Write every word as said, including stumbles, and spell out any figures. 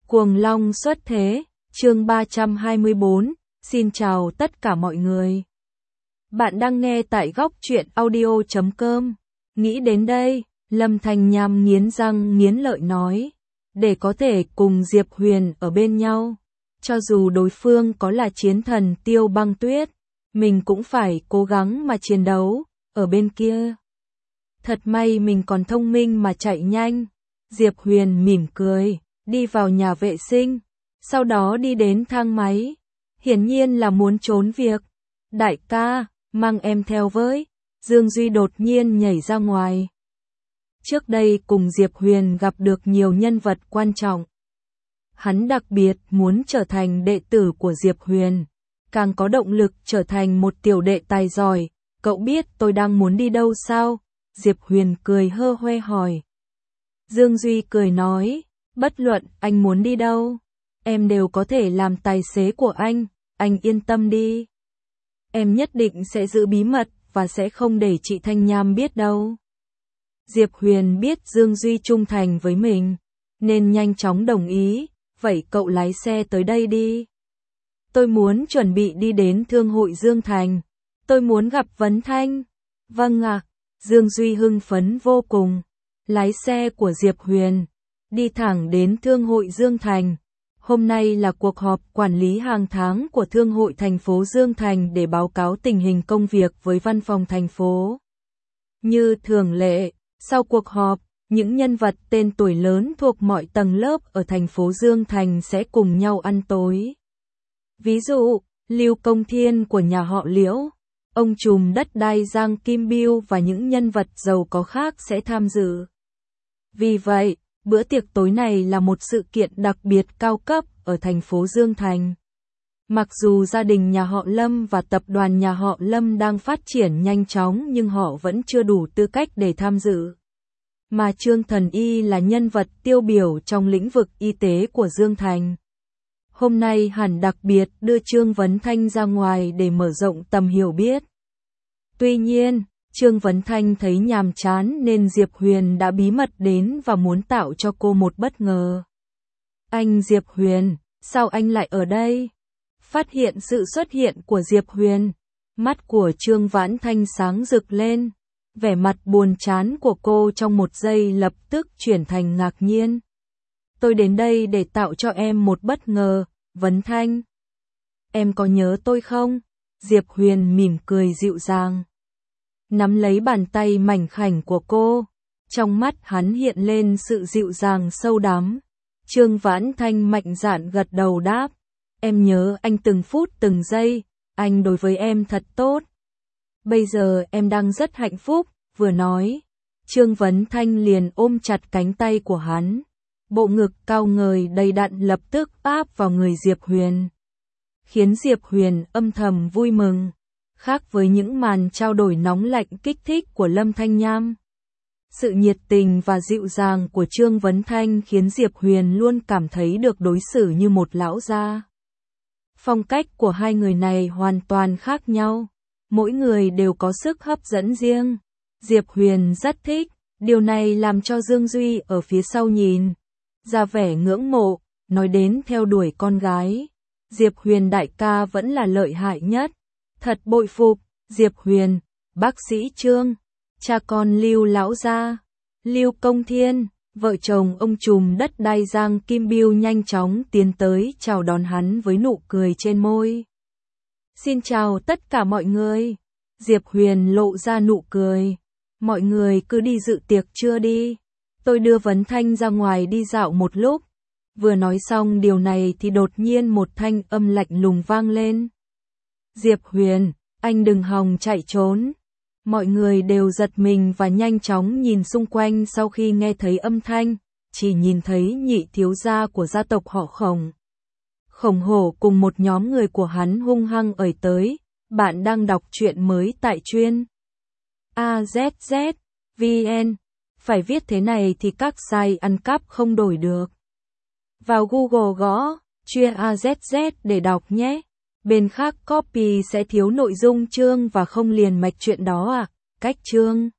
Cuồng Long xuất thế, chương ba trăm hai mươi bốn, xin chào tất cả mọi người. Bạn đang nghe tại góc truyện audio chấm com. Nghĩ đến đây, Lâm Thanh Nham nghiến răng nghiến lợi nói, để có thể cùng Diệp Huyền ở bên nhau, cho dù đối phương có là chiến thần Tiêu Băng Tuyết, mình cũng phải cố gắng mà chiến đấu, ở bên kia. Thật may mình còn thông minh mà chạy nhanh. Diệp Huyền mỉm cười, đi vào nhà vệ sinh, sau đó đi đến thang máy, hiển nhiên là muốn trốn việc. Đại ca, mang em theo với. Dương Duy đột nhiên nhảy ra ngoài. Trước đây cùng Diệp Huyền gặp được nhiều nhân vật quan trọng. Hắn đặc biệt muốn trở thành đệ tử của Diệp Huyền, càng có động lực trở thành một tiểu đệ tài giỏi. Cậu biết tôi đang muốn đi đâu sao? Diệp Huyền cười hơ hoe hỏi. Dương Duy cười nói, bất luận anh muốn đi đâu, em đều có thể làm tài xế của anh, anh yên tâm đi. Em nhất định sẽ giữ bí mật và sẽ không để chị Thanh Nham biết đâu. Diệp Huyền biết Dương Duy trung thành với mình, nên nhanh chóng đồng ý, vậy cậu lái xe tới đây đi. Tôi muốn chuẩn bị đi đến Thương hội Dương Thành, tôi muốn gặp Vấn Thanh. Vâng ạ, Dương Duy hưng phấn vô cùng. Lái xe của Diệp Huyền, đi thẳng đến Thương hội Dương Thành. Hôm nay là cuộc họp quản lý hàng tháng của Thương hội thành phố Dương Thành để báo cáo tình hình công việc với văn phòng thành phố. Như thường lệ, sau cuộc họp, những nhân vật tên tuổi lớn thuộc mọi tầng lớp ở thành phố Dương Thành sẽ cùng nhau ăn tối. Ví dụ, Lưu Công Thiên của nhà họ Liễu, ông trùm đất đai Giang Kim Biêu và những nhân vật giàu có khác sẽ tham dự. Vì vậy, bữa tiệc tối này là một sự kiện đặc biệt cao cấp ở thành phố Dương Thành. Mặc dù gia đình nhà họ Lâm và tập đoàn nhà họ Lâm đang phát triển nhanh chóng nhưng họ vẫn chưa đủ tư cách để tham dự. Mà Trương Thần Y là nhân vật tiêu biểu trong lĩnh vực y tế của Dương Thành. Hôm nay hẳn đặc biệt đưa Trương Vấn Thanh ra ngoài để mở rộng tầm hiểu biết. Tuy nhiên, Trương Vấn Thanh thấy nhàm chán nên Diệp Huyền đã bí mật đến và muốn tạo cho cô một bất ngờ. Anh Diệp Huyền, sao anh lại ở đây? Phát hiện sự xuất hiện của Diệp Huyền, mắt của Trương Vãn Thanh sáng rực lên, vẻ mặt buồn chán của cô trong một giây lập tức chuyển thành ngạc nhiên. Tôi đến đây để tạo cho em một bất ngờ, Vấn Thanh. Em có nhớ tôi không? Diệp Huyền mỉm cười dịu dàng, nắm lấy bàn tay mảnh khảnh của cô, trong mắt hắn hiện lên sự dịu dàng sâu đắm. Trương Vãn Thanh mạnh dạn gật đầu đáp, em nhớ anh từng phút từng giây, anh đối với em thật tốt. Bây giờ em đang rất hạnh phúc, vừa nói, Trương Vấn Thanh liền ôm chặt cánh tay của hắn, bộ ngực cao ngời đầy đặn lập tức áp vào người Diệp Huyền, khiến Diệp Huyền âm thầm vui mừng. Khác với những màn trao đổi nóng lạnh kích thích của Lâm Thanh Nham, sự nhiệt tình và dịu dàng của Trương Vấn Thanh khiến Diệp Huyền luôn cảm thấy được đối xử như một lão gia. Phong cách của hai người này hoàn toàn khác nhau, mỗi người đều có sức hấp dẫn riêng. Diệp Huyền rất thích, điều này làm cho Dương Duy ở phía sau nhìn ra vẻ ngưỡng mộ, nói đến theo đuổi con gái, Diệp Huyền đại ca vẫn là lợi hại nhất. Thật bội phục, Diệp Huyền, bác sĩ Trương, cha con Lưu lão gia, Lưu Công Thiên, vợ chồng ông trùm đất đai Giang Kim Biêu nhanh chóng tiến tới chào đón hắn với nụ cười trên môi. Xin chào tất cả mọi người. Diệp Huyền lộ ra nụ cười. Mọi người cứ đi dự tiệc trưa đi. Tôi đưa Vấn Thanh ra ngoài đi dạo một lúc. Vừa nói xong điều này thì đột nhiên một thanh âm lạnh lùng vang lên. Diệp Huyền, anh đừng hòng chạy trốn. Mọi người đều giật mình và nhanh chóng nhìn xung quanh sau khi nghe thấy âm thanh, chỉ nhìn thấy nhị thiếu gia của gia tộc họ Khổng. Khổng Hổ cùng một nhóm người của hắn hung hăng ởi tới. Bạn đang đọc truyện mới tại chuyên a zét zét vê en. Phải viết thế này thì các site ăn cắp không đổi được. Vào Google gõ chuyên a zét zét để đọc nhé. Bên khác copy sẽ thiếu nội dung chương và không liền mạch chuyện đó à. Cách chương